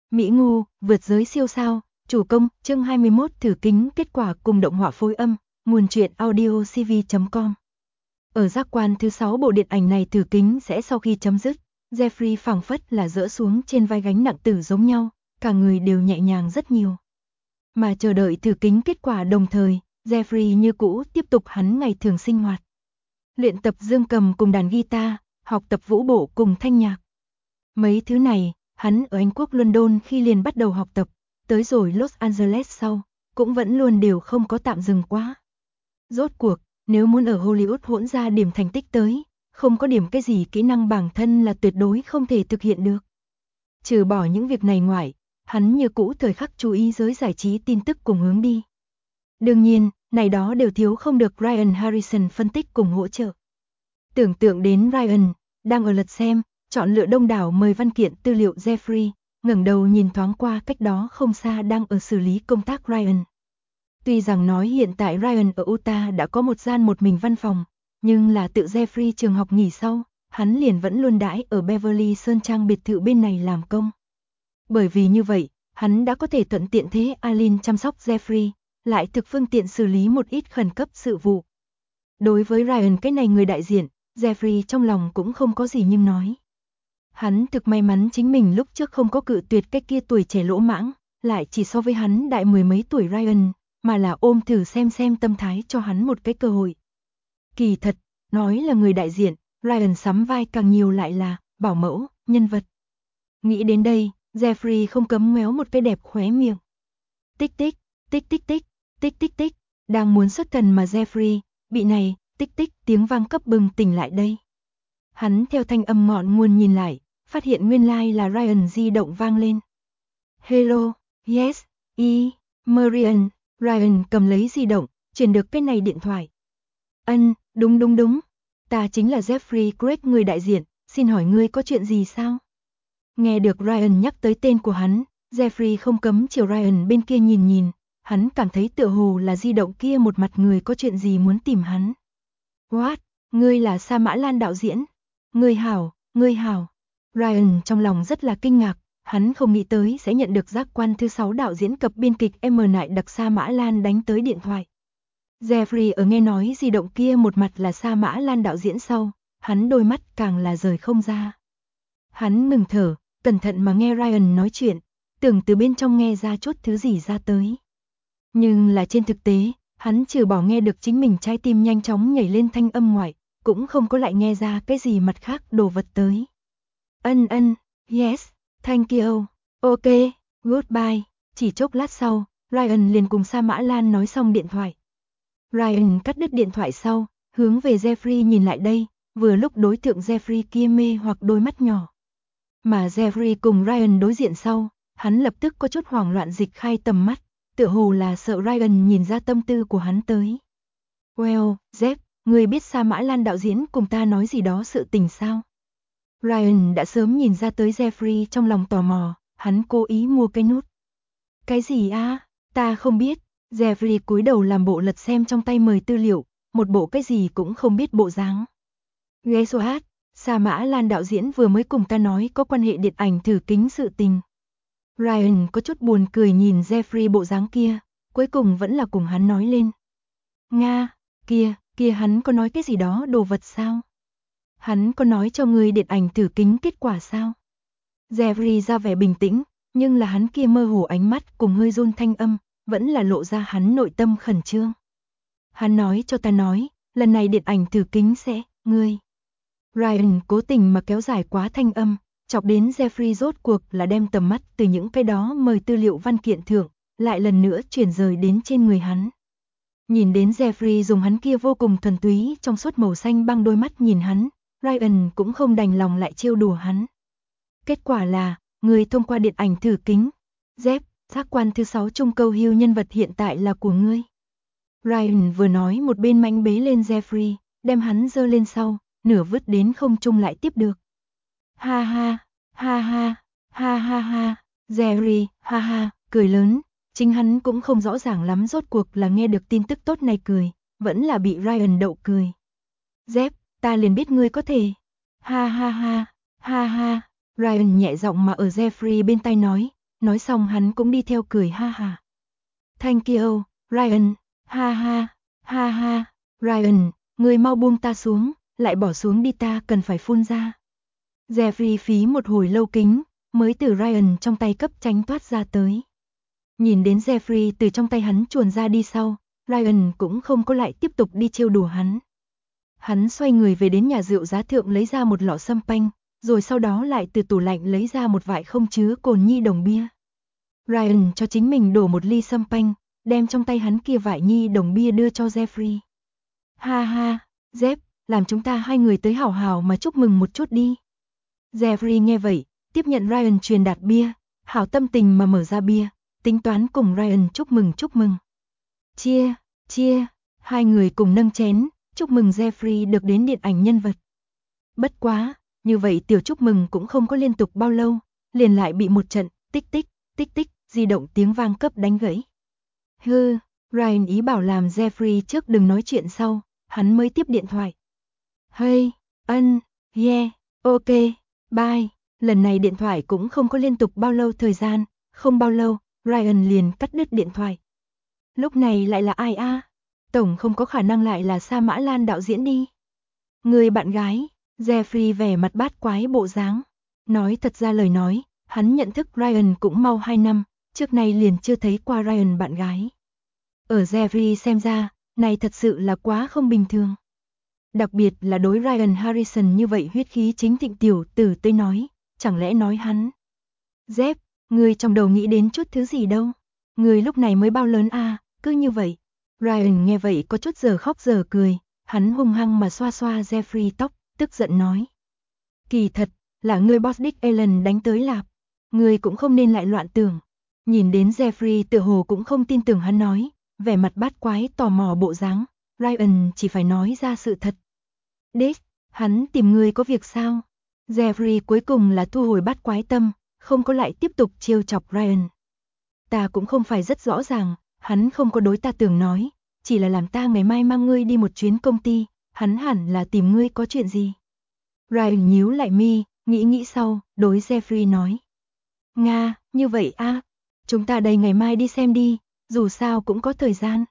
Mỹ Ngu, vượt giới siêu sao, chủ công, chương 21 thử kính kết quả cùng động họa phối âm, nguồn truyện audio cv.com. Ở giác quan thứ 6 bộ điện ảnh này thử kính sẽ sau khi chấm dứt, Jeffrey phảng phất là dỡ xuống trên vai gánh nặng tử giống nhau, cả người đều nhẹ nhàng rất nhiều. Mà chờ đợi thử kính kết quả đồng thời, Jeffrey như cũ tiếp tục hắn ngày thường sinh hoạt. Luyện tập dương cầm cùng đàn guitar, học tập vũ bộ cùng thanh nhạc. Mấy thứ này, hắn ở Anh Quốc London khi liền bắt đầu học tập, tới rồi Los Angeles sau, cũng vẫn luôn đều không có tạm dừng quá. Rốt cuộc, nếu muốn ở Hollywood hỗn ra điểm thành tích tới, không có điểm cái gì kỹ năng bản thân là tuyệt đối không thể thực hiện được. Trừ bỏ những việc này ngoài, hắn như cũ thời khắc chú ý giới giải trí tin tức cùng hướng đi. Đương nhiên, này đó đều thiếu không được Ryan Harrison phân tích cùng hỗ trợ. Tưởng tượng đến Ryan, đang ở lật xem, chọn lựa đông đảo mời văn kiện tư liệu Jeffrey, ngẩng đầu nhìn thoáng qua cách đó không xa đang ở xử lý công tác Ryan. Tuy rằng nói hiện tại Ryan ở Utah đã có một gian một mình văn phòng, nhưng là tự Jeffrey trường học nghỉ sau, hắn liền vẫn luôn đãi ở Beverly Sơn Trang biệt thự bên này làm công. Bởi vì như vậy, hắn đã có thể thuận tiện thế Alin chăm sóc Jeffrey, lại thực phương tiện xử lý một ít khẩn cấp sự vụ. Đối với Ryan cái này người đại diện, Jeffrey trong lòng cũng không có gì nhưng nói. Hắn thực may mắn chính mình lúc trước không có cự tuyệt cái kia tuổi trẻ lỗ mãng, lại chỉ so với hắn đại mười mấy tuổi Ryan, mà là ôm thử xem tâm thái cho hắn một cái cơ hội. Kỳ thật, nói là người đại diện, Ryan sắm vai càng nhiều lại là bảo mẫu, nhân vật. Nghĩ đến đây, Jeffrey không cấm ngoéo một cái đẹp khóe miệng. Tích tích, tích tích tích, tích tích tích, đang muốn xuất thần mà Jeffrey, bị này, tích tích tiếng vang cấp bừng tỉnh lại đây. Hắn theo thanh âm ngọn nguồn nhìn lại, phát hiện nguyên lai là Ryan di động vang lên. Hello, yes, Marian, Ryan cầm lấy di động, truyền được cái này điện thoại. Đúng, ta chính là Jeffrey Craig người đại diện, xin hỏi ngươi có chuyện gì sao? Nghe được Ryan nhắc tới tên của hắn, Jeffrey không cấm chiều Ryan bên kia nhìn, hắn cảm thấy tựa hồ là di động kia một mặt người có chuyện gì muốn tìm hắn. What? Ngươi là Sa Mã Lan đạo diễn? Ngươi hảo. Ryan trong lòng rất là kinh ngạc, hắn không nghĩ tới sẽ nhận được giác quan thứ 6 đạo diễn cập biên kịch M. Nại Đặc Sa Mã Lan đánh tới điện thoại. Jeffrey ở nghe nói di động kia một mặt là Sa Mã Lan đạo diễn sau, hắn đôi mắt càng là rời không ra. Hắn ngừng thở, cẩn thận mà nghe Ryan nói chuyện, tưởng từ bên trong nghe ra chút thứ gì ra tới. Nhưng là trên thực tế, hắn trừ bỏ nghe được chính mình trái tim nhanh chóng nhảy lên thanh âm ngoại, cũng không có lại nghe ra cái gì mặt khác đồ vật tới. Yes, thank you, ok, goodbye. Chỉ chốc lát sau, Ryan liền cùng Sa Mã Lan nói xong điện thoại. Ryan cắt đứt điện thoại sau, hướng về Jeffrey nhìn lại đây, vừa lúc đối tượng Jeffrey kia mê hoặc đôi mắt nhỏ. Mà Jeffrey cùng Ryan đối diện sau, hắn lập tức có chút hoảng loạn dịch khai tầm mắt, tựa hồ là sợ Ryan nhìn ra tâm tư của hắn tới. Well, Jeff, ngươi biết Sa Mã Lan đạo diễn cùng ta nói gì đó sự tình sao? Ryan đã sớm nhìn ra tới Jeffrey trong lòng tò mò, hắn cố ý mua cái nút. Cái gì a? Ta không biết. Jeffrey cúi đầu làm bộ lật xem trong tay mời tư liệu, một bộ cái gì cũng không biết bộ dáng. Guess what? Sa Mã Lan đạo diễn vừa mới cùng ta nói có quan hệ điện ảnh thử kính sự tình. Ryan có chút buồn cười nhìn Jeffrey bộ dáng kia, cuối cùng vẫn là cùng hắn nói lên. Nga, kia hắn có nói cái gì đó đồ vật sao? Hắn có nói cho ngươi điện ảnh thử kính kết quả sao? Jeffrey ra vẻ bình tĩnh, nhưng là hắn kia mơ hồ ánh mắt cùng hơi run thanh âm, vẫn là lộ ra hắn nội tâm khẩn trương. Hắn nói cho ta nói, lần này điện ảnh thử kính sẽ, ngươi. Ryan cố tình mà kéo dài quá thanh âm, chọc đến Jeffrey rốt cuộc là đem tầm mắt từ những cái đó mời tư liệu văn kiện thưởng, lại lần nữa chuyển rời đến trên người hắn. Nhìn đến Jeffrey dùng hắn kia vô cùng thuần túy trong suốt màu xanh băng đôi mắt nhìn hắn, Ryan cũng không đành lòng lại trêu đùa hắn. Kết quả là, người thông qua điện ảnh thử kính. Jeff, giác quan thứ 6 trung câu hưu nhân vật hiện tại là của ngươi. Ryan vừa nói một bên mạnh bế lên Jeffrey, đem hắn giơ lên sau, nửa vứt đến không trung lại tiếp được. Ha ha, Jerry, ha, cười lớn, chính hắn cũng không rõ ràng lắm rốt cuộc là nghe được tin tức tốt này cười, vẫn là bị Ryan đậu cười. Jeff, ta liền biết ngươi có thể. Ha ha, Ryan nhẹ giọng mà ở Jeffrey bên tai nói, Nói xong hắn cũng đi theo cười ha ha. Thank you, Ryan, ha ha, ha ha, Ryan, ngươi mau buông ta xuống, lại bỏ xuống đi, ta cần phải phun ra. Jeffrey phí một hồi lâu kính, mới từ Ryan trong tay cấp tránh thoát ra tới. Nhìn đến Jeffrey từ trong tay hắn chuồn ra đi sau, Ryan cũng không có lại tiếp tục đi trêu đùa hắn. Hắn xoay người về đến nhà rượu giá thượng lấy ra một lọ sâm panh, rồi sau đó lại từ tủ lạnh lấy ra một vại không chứa cồn nhi đồng bia. Ryan cho chính mình đổ một ly sâm panh, đem trong tay hắn kia vại nhi đồng bia đưa cho Jeffrey. Ha ha, Jeff, làm chúng ta hai người tới hảo hảo mà chúc mừng một chút đi. Jeffrey nghe vậy, tiếp nhận Ryan truyền đạt bia, hảo tâm tình mà mở ra bia, tính toán cùng Ryan chúc mừng chúc mừng. Chia, chia, hai người cùng nâng chén, chúc mừng Jeffrey được đến điện ảnh nhân vật. Bất quá, như vậy tiểu chúc mừng cũng không có liên tục bao lâu, liền lại bị một trận tích tích, di động tiếng vang cấp đánh gãy. Hư, Ryan ý bảo làm Jeffrey trước đừng nói chuyện sau, hắn mới tiếp điện thoại. Hey, yeah, ok, bye. Lần này điện thoại cũng không có liên tục bao lâu thời gian, không bao lâu, Ryan liền cắt đứt điện thoại. Lúc này lại là ai a? Tổng không có khả năng lại là Sa Mã Lan đạo diễn đi. Người bạn gái, Jeffrey vẻ mặt bát quái bộ dáng. Nói thật ra lời nói, hắn nhận thức Ryan cũng mau 2 năm, trước nay liền chưa thấy qua Ryan bạn gái. Ở Jeffrey xem ra, này thật sự là quá không bình thường. Đặc biệt là đối Ryan Harrison như vậy huyết khí chính thịnh tiểu tử tới nói, chẳng lẽ nói hắn. Jeff, người trong đầu nghĩ đến chút thứ gì đâu, người lúc này mới bao lớn à, cứ như vậy. Ryan nghe vậy có chút giờ khóc giờ cười, hắn hung hăng mà xoa xoa Jeffrey tóc, tức giận nói. Kỳ thật, là ngươi boss Dick Allen đánh tới lạp, ngươi cũng không nên lại loạn tưởng. Nhìn đến Jeffrey tựa hồ cũng không tin tưởng hắn nói, vẻ mặt bát quái tò mò bộ dáng, Ryan chỉ phải nói ra sự thật. Dick, hắn tìm ngươi có việc sao? Jeffrey cuối cùng là thu hồi bát quái tâm, không có lại tiếp tục trêu chọc Ryan. Ta cũng không phải rất rõ ràng, hắn không có đối ta tưởng nói, chỉ là làm ta ngày mai mang ngươi đi một chuyến công ty, hắn hẳn là tìm ngươi có chuyện gì. Ryan nhíu lại mi, nghĩ sau, đối Jeffrey nói. Nga, như vậy a, chúng ta đây ngày mai đi xem đi, dù sao cũng có thời gian.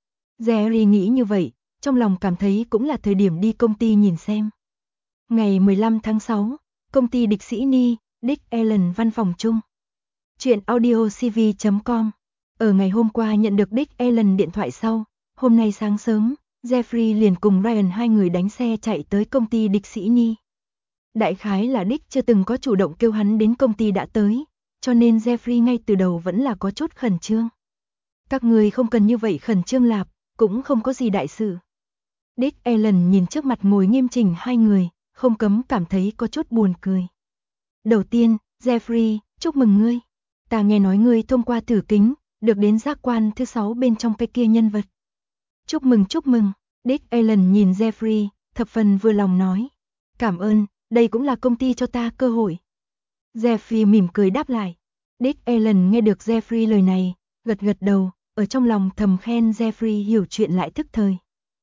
Jerry nghĩ như vậy, trong lòng cảm thấy cũng là thời điểm đi công ty nhìn xem. Ngày 15 tháng 6, công ty Địch Sĩ Ni, Dick Allen văn phòng chung. Chuyện audio cv.com. Ở ngày hôm qua nhận được Dick Allen điện thoại sau, hôm nay sáng sớm, Jeffrey liền cùng Ryan hai người đánh xe chạy tới công ty Địch Sĩ Ni. Đại khái là Dick chưa từng có chủ động kêu hắn đến công ty đã tới, cho nên Jeffrey ngay từ đầu vẫn là có chút khẩn trương. Các người không cần như vậy khẩn trương lạp, cũng không có gì đại sự. Dick Allen nhìn trước mặt ngồi nghiêm chỉnh hai người, không cấm cảm thấy có chút buồn cười. Đầu tiên, Jeffrey, chúc mừng ngươi. Ta nghe nói ngươi thông qua thử kính, được đến giác quan thứ 6 bên trong cái kia nhân vật. Chúc mừng, Dick Allen nhìn Jeffrey, thập phần vừa lòng nói. Cảm ơn, đây cũng là công ty cho ta cơ hội. Jeffrey mỉm cười đáp lại. Dick Allen nghe được Jeffrey lời này, gật đầu, ở trong lòng thầm khen Jeffrey hiểu chuyện lại thức thời.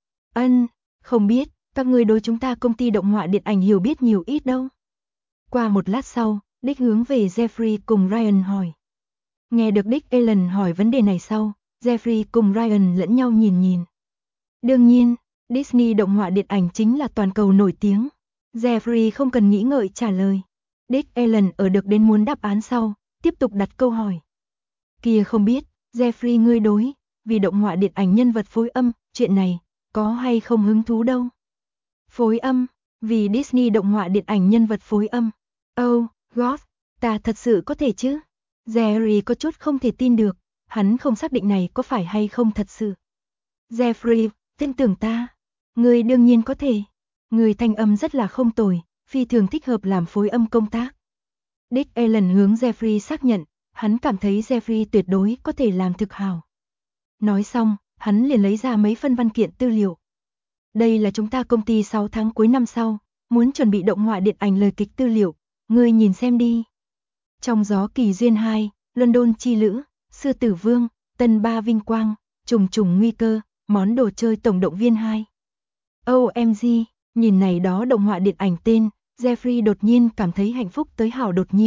Không biết, các ngươi đối chúng ta công ty động họa điện ảnh hiểu biết nhiều ít đâu. Qua một lát sau, Dick hướng về Jeffrey cùng Ryan hỏi. Nghe được Dick Allen hỏi vấn đề này sau, Jeffrey cùng Ryan lẫn nhau nhìn. Đương nhiên, Disney động họa điện ảnh chính là toàn cầu nổi tiếng. Jeffrey không cần nghĩ ngợi trả lời. Dick Allen ở được đến muốn đáp án sau, tiếp tục đặt câu hỏi. Kia không biết, Jeffrey ngươi đối, vì động họa điện ảnh nhân vật phối âm, chuyện này, có hay không hứng thú đâu. Phối âm, vì Disney động họa điện ảnh nhân vật phối âm. Oh, God, ta thật sự có thể chứ? Jerry có chút không thể tin được, hắn không xác định này có phải hay không thật sự. Jeffrey, tin tưởng ta. Ngươi đương nhiên có thể. Ngươi thanh âm rất là không tồi, phi thường thích hợp làm phối âm công tác. Dick Allen hướng Jeffrey xác nhận, hắn cảm thấy Jeffrey tuyệt đối có thể làm thực hảo. Nói xong, hắn liền lấy ra mấy phân văn kiện tư liệu. Đây là chúng ta công ty 6 tháng cuối năm sau, muốn chuẩn bị động họa điện ảnh lời kịch tư liệu, ngươi nhìn xem đi. Trong gió kỳ duyên 2, London chi lữ, Sư tử vương, Tân ba vinh quang, trùng nguy cơ, món đồ chơi tổng động viên 2. OMG, nhìn này đó động họa điện ảnh tên, Jeffrey đột nhiên cảm thấy hạnh phúc tới hảo đột nhiên,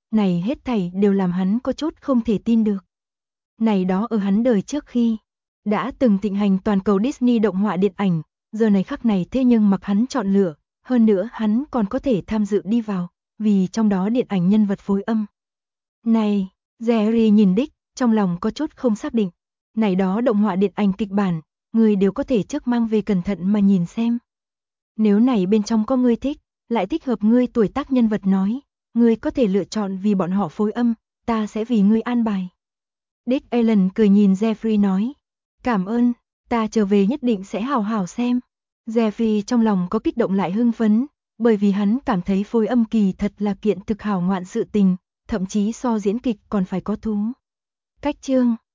Này hết thảy đều làm hắn có chút không thể tin được. Này đó ở hắn đời trước khi đã từng thịnh hành toàn cầu Disney động họa điện ảnh, giờ này khắc này thế nhưng mặc hắn chọn lựa, hơn nữa hắn còn có thể tham dự đi vào, vì trong đó điện ảnh nhân vật phối âm. Này, Jerry nhìn Dick, trong lòng có chút không xác định. Này đó động họa điện ảnh kịch bản, người đều có thể trước mang về cẩn thận mà nhìn xem. Nếu này bên trong có ngươi thích, lại thích hợp ngươi tuổi tác nhân vật nói, ngươi có thể lựa chọn vì bọn họ phối âm, ta sẽ vì ngươi an bài. Dick Allen cười nhìn Jeffrey nói, cảm ơn, ta trở về nhất định sẽ hào hào xem. Jeffrey trong lòng có kích động lại hưng phấn, bởi vì hắn cảm thấy phối âm kỳ thật là kiện thực hảo ngoạn sự tình, thậm chí so diễn kịch còn phải có thú. Cách chương